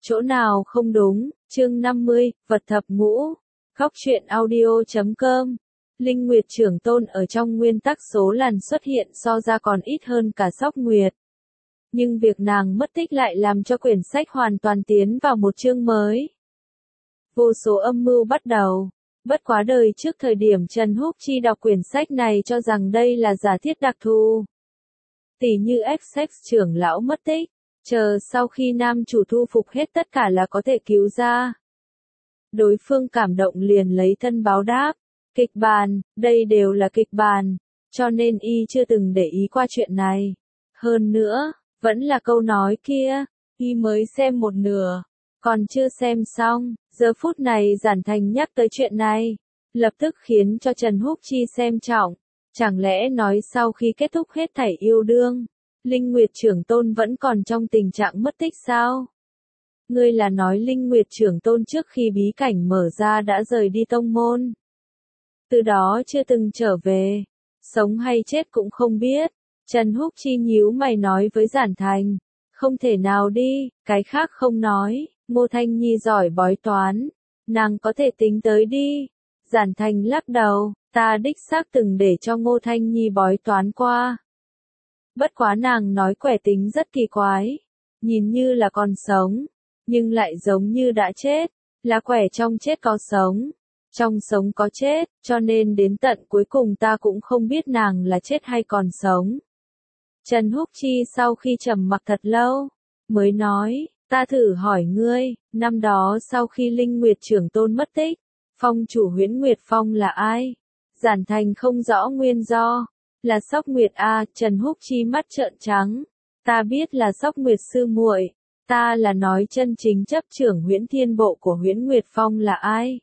Chỗ nào không đúng, chương 50, vật thập ngũ, Góc truyện audio.com. Linh Nguyệt Trưởng Tôn ở trong nguyên tắc số lần xuất hiện so ra còn ít hơn cả Sóc Nguyệt. Nhưng việc nàng mất tích lại làm cho quyển sách hoàn toàn tiến vào một chương mới. Vô số âm mưu bắt đầu. Bất quá đời trước thời điểm Trần Húc Chi đọc quyển sách này cho rằng đây là giả thiết đặc thù. Tỉ như XX trưởng lão mất tích, chờ sau khi nam chủ thu phục hết tất cả là có thể cứu ra. Đối phương cảm động liền lấy thân báo đáp. Kịch bản, đây đều là kịch bản, cho nên y chưa từng để ý qua chuyện này. Hơn nữa, vẫn là câu nói kia, y mới xem một nửa, còn chưa xem xong, giờ phút này Giản Thành nhắc tới chuyện này, lập tức khiến cho Trần Húc Chi xem trọng. Chẳng lẽ nói sau khi kết thúc hết thảy yêu đương, Linh Nguyệt Trưởng Tôn vẫn còn trong tình trạng mất tích sao? Ngươi là nói Linh Nguyệt Trưởng Tôn trước khi bí cảnh mở ra đã rời đi tông môn. Từ đó chưa từng trở về, sống hay chết cũng không biết. Trần Húc Chi nhíu mày nói với Giản Thành, không thể nào đi, cái khác không nói, Ngô Thanh Nhi giỏi bói toán, nàng có thể tính tới đi. Giản Thành lắc đầu, ta đích xác từng để cho Ngô Thanh Nhi bói toán qua. Bất quá nàng nói quẻ tính rất kỳ quái, nhìn như là còn sống, nhưng lại giống như đã chết, là quẻ trong chết có sống. Trong sống có chết, cho nên đến tận cuối cùng ta cũng không biết nàng là chết hay còn sống. Trần Húc Chi sau khi trầm mặc thật lâu, mới nói, ta thử hỏi ngươi, năm đó sau khi Linh Nguyệt Trưởng Tôn mất tích, phong chủ Huyễn Nguyệt Phong là ai? Giản Thành không rõ nguyên do, là Sóc Nguyệt a. Trần Húc Chi mắt trợn trắng, ta biết là Sóc Nguyệt sư muội, ta là nói chân chính chấp trưởng Huyễn Thiên Bộ của Huyễn Nguyệt Phong là ai?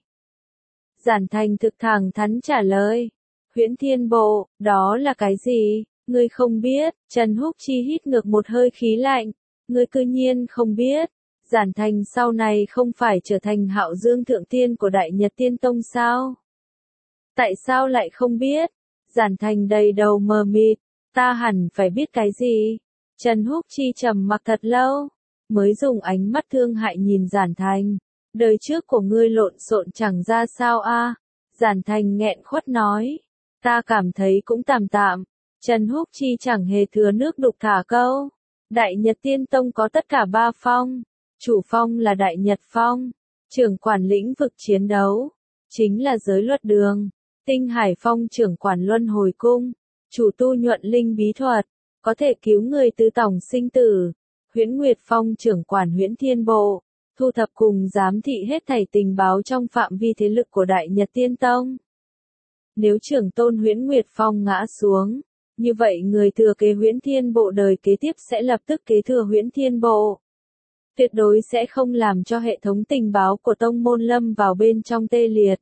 Giản Thành thực thẳng thắn trả lời, Huyễn Thiên Bộ, đó là cái gì? Ngươi không biết. Trần Húc Chi hít ngược một hơi khí lạnh, ngươi cư nhiên không biết. Giản Thành sau này không phải trở thành Hạo Dương Thượng Tiên của Đại Nhật Tiên Tông sao? Tại sao lại không biết? Giản Thành đầy đầu mờ mịt, ta hẳn phải biết cái gì? Trần Húc Chi trầm mặc thật lâu, mới dùng ánh mắt thương hại nhìn Giản Thành. Đời trước của ngươi lộn xộn chẳng ra sao a. Giản Thành nghẹn khuất nói, ta cảm thấy cũng tạm tạm. Trần Húc Chi chẳng hề thừa nước đục thả câu. Đại Nhật Tiên Tông có tất cả 3 phong. Chủ phong là Đại Nhật Phong, trưởng quản lĩnh vực chiến đấu, chính là giới luật đường. Tinh Hải Phong trưởng quản luân hồi cung, chủ tu nhuận linh bí thuật, có thể cứu người từ tổng sinh tử. Huyễn Nguyệt Phong trưởng quản Huyễn Thiên Bộ, thu thập cùng giám thị hết thảy tình báo trong phạm vi thế lực của Đại Nhật Tiên Tông. Nếu trưởng tôn Huyễn Nguyệt Phong ngã xuống, như vậy người thừa kế Huyễn Thiên Bộ đời kế tiếp sẽ lập tức kế thừa Huyễn Thiên Bộ. Tuyệt đối sẽ không làm cho hệ thống tình báo của tông môn lâm vào bên trong tê liệt.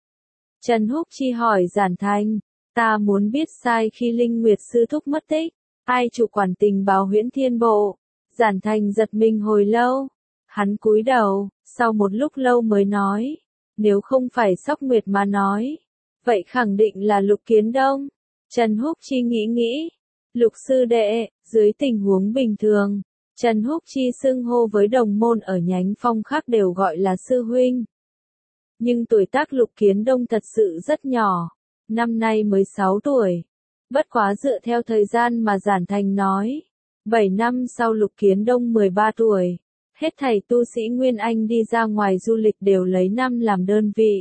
Trần Húc Chi hỏi Giản Thành, ta muốn biết sai khi Linh Nguyệt Sư Thúc mất tích, ai chủ quản tình báo Huyễn Thiên Bộ? Giản Thành giật mình hồi lâu, hắn cúi đầu, sau một lúc lâu mới nói, nếu không phải Sóc Nguyệt mà nói, vậy khẳng định là Lục Kiến Đông. Trần Húc Chi nghĩ, Lục sư đệ, dưới tình huống bình thường, Trần Húc Chi xưng hô với đồng môn ở nhánh phong khác đều gọi là sư huynh. Nhưng tuổi tác Lục Kiến Đông thật sự rất nhỏ, năm nay mới 6 tuổi. Bất quá dựa theo thời gian mà Giản Thành nói, 7 năm sau Lục Kiến Đông 13 tuổi, hết thảy tu sĩ Nguyên Anh đi ra ngoài du lịch đều lấy năm làm đơn vị.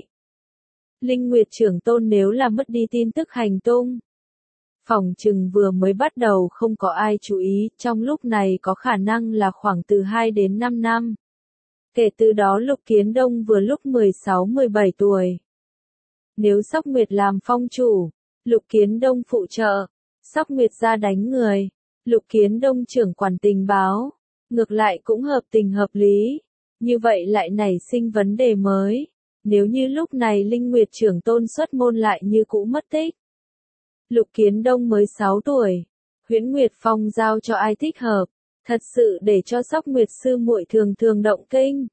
Linh Nguyệt Trưởng Tôn nếu là mất đi tin tức hành tung, phỏng chừng vừa mới bắt đầu không có ai chú ý, trong lúc này có khả năng là khoảng từ 2 đến 5 năm. Kể từ đó Lục Kiến Đông vừa lúc 16-17 tuổi. Nếu Sóc Nguyệt làm phong chủ, Lục Kiến Đông phụ trợ, Sóc Nguyệt ra đánh người, Lục Kiến Đông trưởng quản tình báo, ngược lại cũng hợp tình hợp lý. Như vậy lại nảy sinh vấn đề mới, nếu như lúc này Linh Nguyệt Trưởng Tôn xuất môn lại như cũ mất tích. Lục Kiến Đông mới 6 tuổi, Huyễn Nguyệt Phong giao cho ai thích hợp, thật sự để cho Sóc Nguyệt sư muội thường thường động kinh.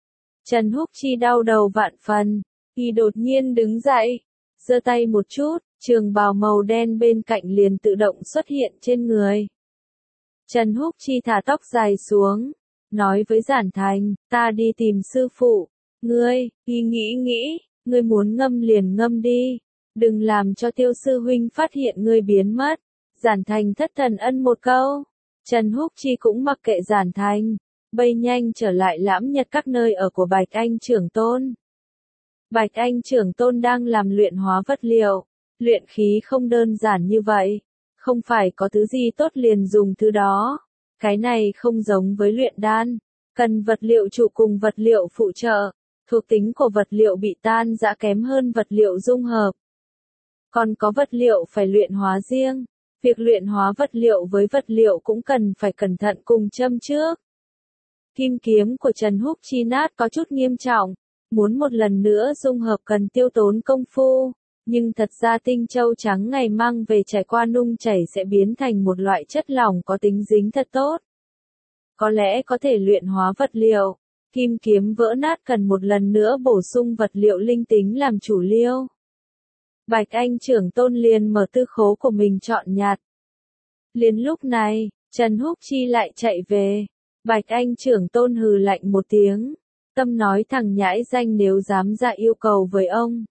Trần Húc Chi đau đầu vạn phần, y đột nhiên đứng dậy, giơ tay một chút, trường bào màu đen bên cạnh liền tự động xuất hiện trên người. Trần Húc Chi thả tóc dài xuống, nói với Giản Thành, ta đi tìm sư phụ. Ngươi, nghĩ, ngươi muốn ngâm liền ngâm đi. Đừng làm cho Tiêu sư huynh phát hiện ngươi biến mất. Giản Thành thất thần ân một câu. Trần Húc Chi cũng mặc kệ Giản Thành. Bay nhanh trở lại Lãm Nhật các nơi ở của Bạch Anh trưởng tôn. Bạch Anh trưởng tôn đang làm luyện hóa vật liệu. Luyện khí không đơn giản như vậy. Không phải có thứ gì tốt liền dùng thứ đó. Cái này không giống với luyện đan. Cần vật liệu trụ cùng vật liệu phụ trợ. Thuộc tính của vật liệu bị tan rã kém hơn vật liệu dung hợp. Còn có vật liệu phải luyện hóa riêng. Việc luyện hóa vật liệu với vật liệu cũng cần phải cẩn thận cùng châm trước. Kim kiếm của Trần Húc Chi nát có chút nghiêm trọng. Muốn một lần nữa dung hợp cần tiêu tốn công phu. Nhưng thật ra tinh châu trắng ngày mang về trải qua nung chảy sẽ biến thành một loại chất lỏng có tính dính thật tốt. Có lẽ có thể luyện hóa vật liệu. Kim kiếm vỡ nát cần một lần nữa bổ sung vật liệu linh tính làm chủ liêu. Bạch Anh trưởng tôn liền mở tư khố của mình chọn nhặt. Liền lúc này, Trần Húc Chi lại chạy về. Bạch Anh trưởng tôn hừ lạnh một tiếng. Tâm nói thằng nhãi danh nếu dám ra yêu cầu với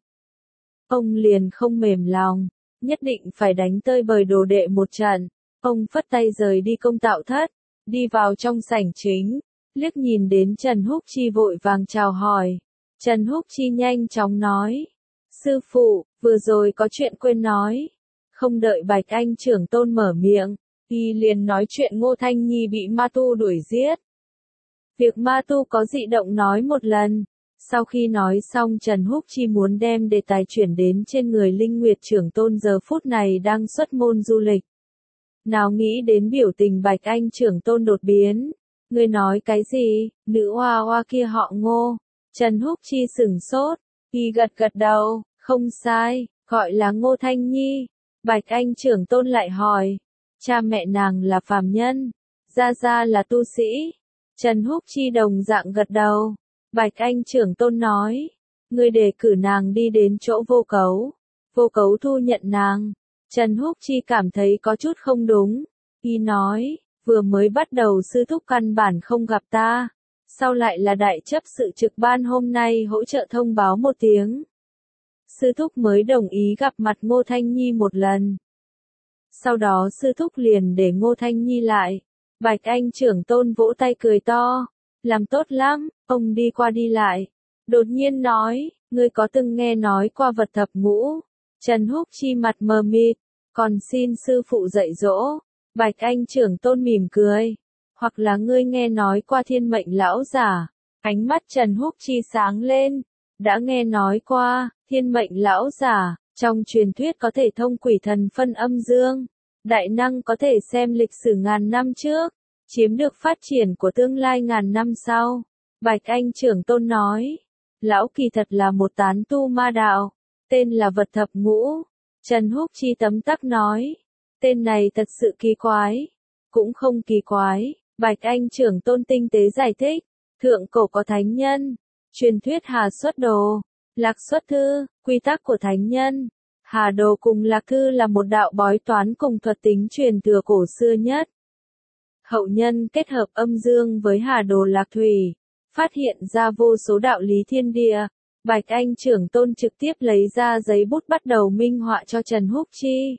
ông liền không mềm lòng, nhất định phải đánh tơi bời đồ đệ một trận. Ông phất tay rời đi công tạo thất, đi vào trong sảnh chính, liếc nhìn đến Trần Húc Chi vội vàng chào hỏi. Trần Húc Chi nhanh chóng nói, sư phụ, vừa rồi có chuyện quên nói. Không đợi Bạch Anh trưởng tôn mở miệng, y liền nói chuyện Ngô Thanh Nhi bị ma tu đuổi giết. Việc ma tu có dị động nói một lần. Sau khi nói xong Trần Húc Chi muốn đem đề tài chuyển đến trên người Linh Nguyệt trưởng tôn giờ phút này đang xuất môn du lịch. Nào nghĩ đến biểu tình Bạch Anh trưởng tôn đột biến. Ngươi nói cái gì, nữ hoa hoa kia họ Ngô. Trần Húc Chi sửng sốt, y gật gật đầu, không sai, gọi là Ngô Thanh Nhi. Bạch Anh trưởng tôn lại hỏi, cha mẹ nàng là phàm nhân, gia gia là tu sĩ. Trần Húc Chi đồng dạng gật đầu. Bạch Anh trưởng tôn nói, ngươi đề cử nàng đi đến chỗ vô cấu. Vô cấu thu nhận nàng. Trần Húc Chi cảm thấy có chút không đúng. Y nói, vừa mới bắt đầu sư thúc căn bản không gặp ta. Sau lại là đại chấp sự trực ban hôm nay hỗ trợ thông báo một tiếng. Sư thúc mới đồng ý gặp mặt Ngô Thanh Nhi một lần. Sau đó sư thúc liền để Ngô Thanh Nhi lại. Bạch Anh trưởng tôn vỗ tay cười to. Làm tốt lắm, ông đi qua đi lại. Đột nhiên nói, ngươi có từng nghe nói qua vật thập ngũ. Trần Húc Chi mặt mờ mịt, còn xin sư phụ dạy dỗ. Bạch Anh trưởng tôn mỉm cười. Hoặc là ngươi nghe nói qua thiên mệnh lão giả. Ánh mắt Trần Húc Chi sáng lên. Đã nghe nói qua, thiên mệnh lão giả, trong truyền thuyết có thể thông quỷ thần phân âm dương. Đại năng có thể xem lịch sử ngàn năm trước. Chiếm được phát triển của tương lai ngàn năm sau. Bạch Anh trưởng tôn nói. Lão kỳ thật là một tán tu ma đạo. Tên là vật thập ngũ. Trần Húc Chi tấm tắc nói. Tên này thật sự kỳ quái. Cũng không kỳ quái. Bạch Anh trưởng tôn tinh tế giải thích. Thượng cổ có thánh nhân. Truyền thuyết Hà xuất đồ. Lạc xuất thư. Quy tắc của thánh nhân. Hà đồ cùng Lạc thư là một đạo bói toán cùng thuật tính truyền thừa cổ xưa nhất. Hậu nhân kết hợp âm dương với Hà đồ Lạc thủy, phát hiện ra vô số đạo lý thiên địa. Bạch Anh trưởng tôn trực tiếp lấy ra giấy bút bắt đầu minh họa cho Trần Húc Chi.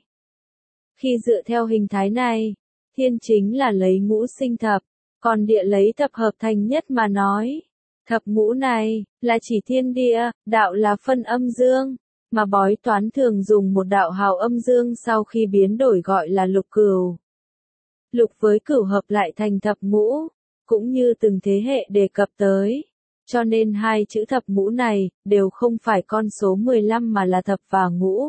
Khi dựa theo hình thái này, thiên chính là lấy ngũ sinh thập, còn địa lấy thập hợp thành nhất mà nói. Thập ngũ này, là chỉ thiên địa, đạo là phân âm dương, mà bói toán thường dùng một đạo hào âm dương sau khi biến đổi gọi là lục cửu. Lục với cửu hợp lại thành thập ngũ, cũng như từng thế hệ đề cập tới. Cho nên hai chữ thập ngũ này, đều không phải con số 15 mà là thập và ngũ.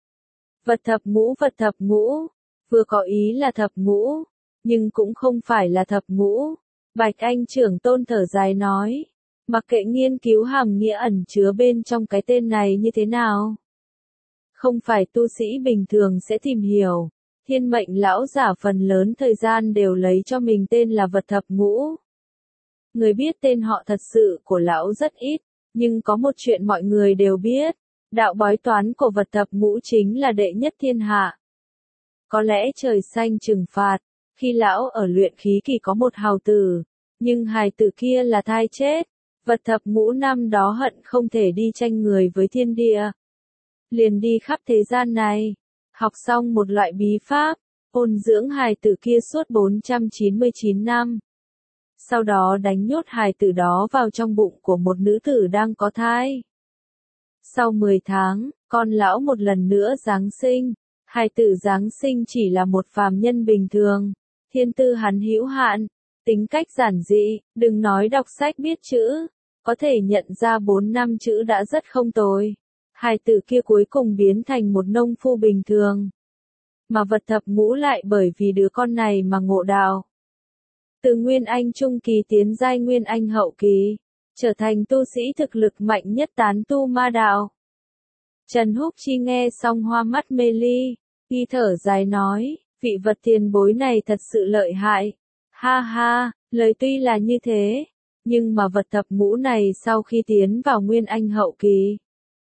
Vật thập ngũ, vừa có ý là thập ngũ, nhưng cũng không phải là thập ngũ. Bạch Anh trưởng tôn thở dài nói, mặc kệ nghiên cứu hàm nghĩa ẩn chứa bên trong cái tên này như thế nào. Không phải tu sĩ bình thường sẽ tìm hiểu. Thiên mệnh lão giả phần lớn thời gian đều lấy cho mình tên là vật thập ngũ. Người biết tên họ thật sự của lão rất ít, nhưng có một chuyện mọi người đều biết, đạo bói toán của vật thập ngũ chính là đệ nhất thiên hạ. Có lẽ trời xanh trừng phạt, khi lão ở luyện khí kỳ có một hào tử, Nhưng hài tử kia là thai chết. Vật thập ngũ năm đó hận không thể đi tranh người với thiên địa. Liền đi khắp thế gian này. Học xong một loại bí pháp, ôn dưỡng hài tử kia suốt 499 năm. Sau đó đánh nhốt hài tử đó vào trong bụng của một nữ tử đang có thai. Sau 10 tháng, con lão một lần nữa giáng sinh. Hài tử giáng sinh chỉ là một phàm nhân bình thường. Thiên tư hắn hữu hạn, tính cách giản dị, đừng nói đọc sách biết chữ, có thể nhận ra 4 năm chữ đã rất không tồi. Hài tử kia cuối cùng biến thành một nông phu bình thường. Mà vật thập ngũ lại bởi vì đứa con này mà ngộ đạo. Từ Nguyên Anh Trung Kỳ tiến giai Nguyên Anh Hậu Kỳ, trở thành tu sĩ thực lực mạnh nhất tán tu ma đạo. Trần Húc Chi nghe xong hoa mắt mê ly, y thở dài nói, vị vật tiền bối này thật sự lợi hại. Ha ha, lời tuy là như thế, nhưng mà vật thập ngũ này sau khi tiến vào Nguyên Anh Hậu Kỳ,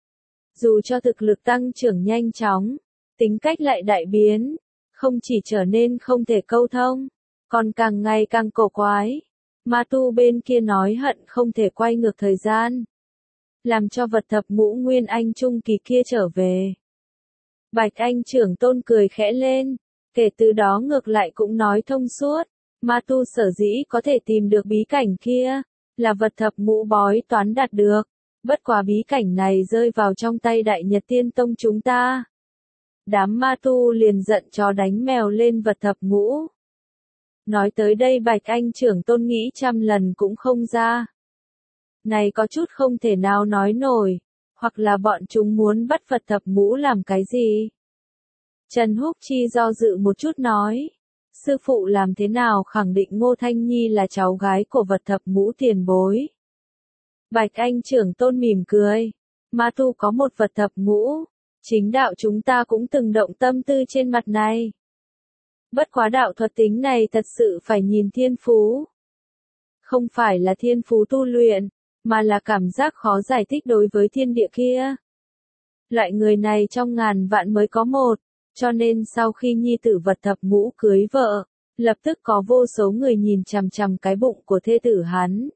dù cho thực lực tăng trưởng nhanh chóng, tính cách lại đại biến, không chỉ trở nên không thể câu thông, còn càng ngày càng cổ quái. Ma tu bên kia nói hận không thể quay ngược thời gian, làm cho vật thập ngũ Nguyên Anh Trung Kỳ kia trở về. Bạch Anh trưởng tôn cười khẽ lên, kể từ đó ngược lại cũng nói thông suốt, ma tu sở dĩ có thể tìm được bí cảnh kia, là vật thập ngũ bói toán đạt được, bất quá bí cảnh này rơi vào trong tay Đại Nhật Tiên Tông chúng ta. Đám ma tu liền giận chó đánh mèo lên vật thập ngũ. Nói tới đây Bạch Anh trưởng tôn nghĩ trăm lần cũng không ra. Này có chút không thể nào nói nổi, hoặc là bọn chúng muốn bắt vật thập ngũ làm cái gì? Trần Húc Chi do dự một chút nói, sư phụ làm thế nào khẳng định Ngô Thanh Nhi là cháu gái của vật thập ngũ tiền bối? Bạch Anh trưởng tôn mỉm cười, ma tu có một vật thập ngũ, chính đạo chúng ta cũng từng động tâm tư trên mặt này. Bất quá đạo thuật tính này thật sự phải nhìn thiên phú. Không phải là thiên phú tu luyện, mà là cảm giác khó giải thích đối với thiên địa kia. Loại người này trong ngàn vạn mới có một, cho nên sau khi nhi tử vật thập ngũ cưới vợ, lập tức có vô số người nhìn chằm chằm cái bụng của thê tử hắn.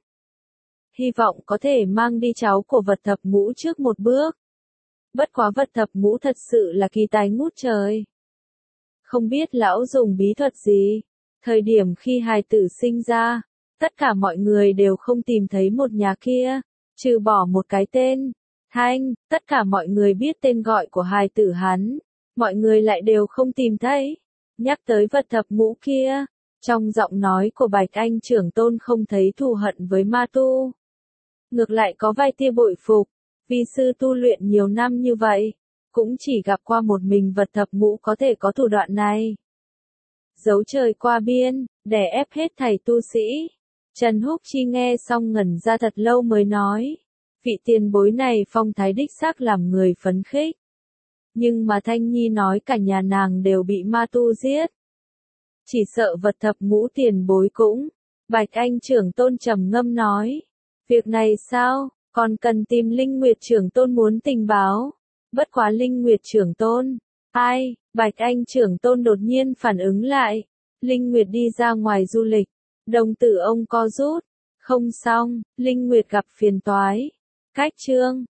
Hy vọng có thể mang đi cháu của vật thập ngũ trước một bước. Bất quá vật thập ngũ thật sự là kỳ tài ngút trời. Không biết lão dùng bí thuật gì, thời điểm khi hài tử sinh ra, tất cả mọi người đều không tìm thấy một nhà kia, trừ bỏ một cái tên, Thanh, tất cả mọi người biết tên gọi của hài tử hắn, mọi người lại đều không tìm thấy. Nhắc tới vật thập ngũ kia, trong giọng nói của Bạch Anh trưởng tôn không thấy thù hận với ma tu. Ngược lại có vài tia bội phục, vì sư tu luyện nhiều năm như vậy, cũng chỉ gặp qua một mình vật thập ngũ có thể có thủ đoạn này. Giấu trời qua biên, đè ép hết thầy tu sĩ. Trần Húc Chi nghe xong ngẩn ra thật lâu mới nói, vị tiền bối này phong thái đích xác làm người phấn khích. Nhưng mà Thanh Nhi nói cả nhà nàng đều bị ma tu giết. Chỉ sợ vật thập ngũ tiền bối cũng. Bạch Anh trưởng tôn trầm ngâm nói, việc này sao, còn cần tìm Linh Nguyệt trưởng tôn muốn tình báo. Bất quá Linh Nguyệt trưởng tôn. Ai, Bạch Anh trưởng tôn đột nhiên phản ứng lại. Linh Nguyệt đi ra ngoài du lịch. Đồng tử ông co rút. Không xong, Linh Nguyệt gặp phiền toái. Cách chương.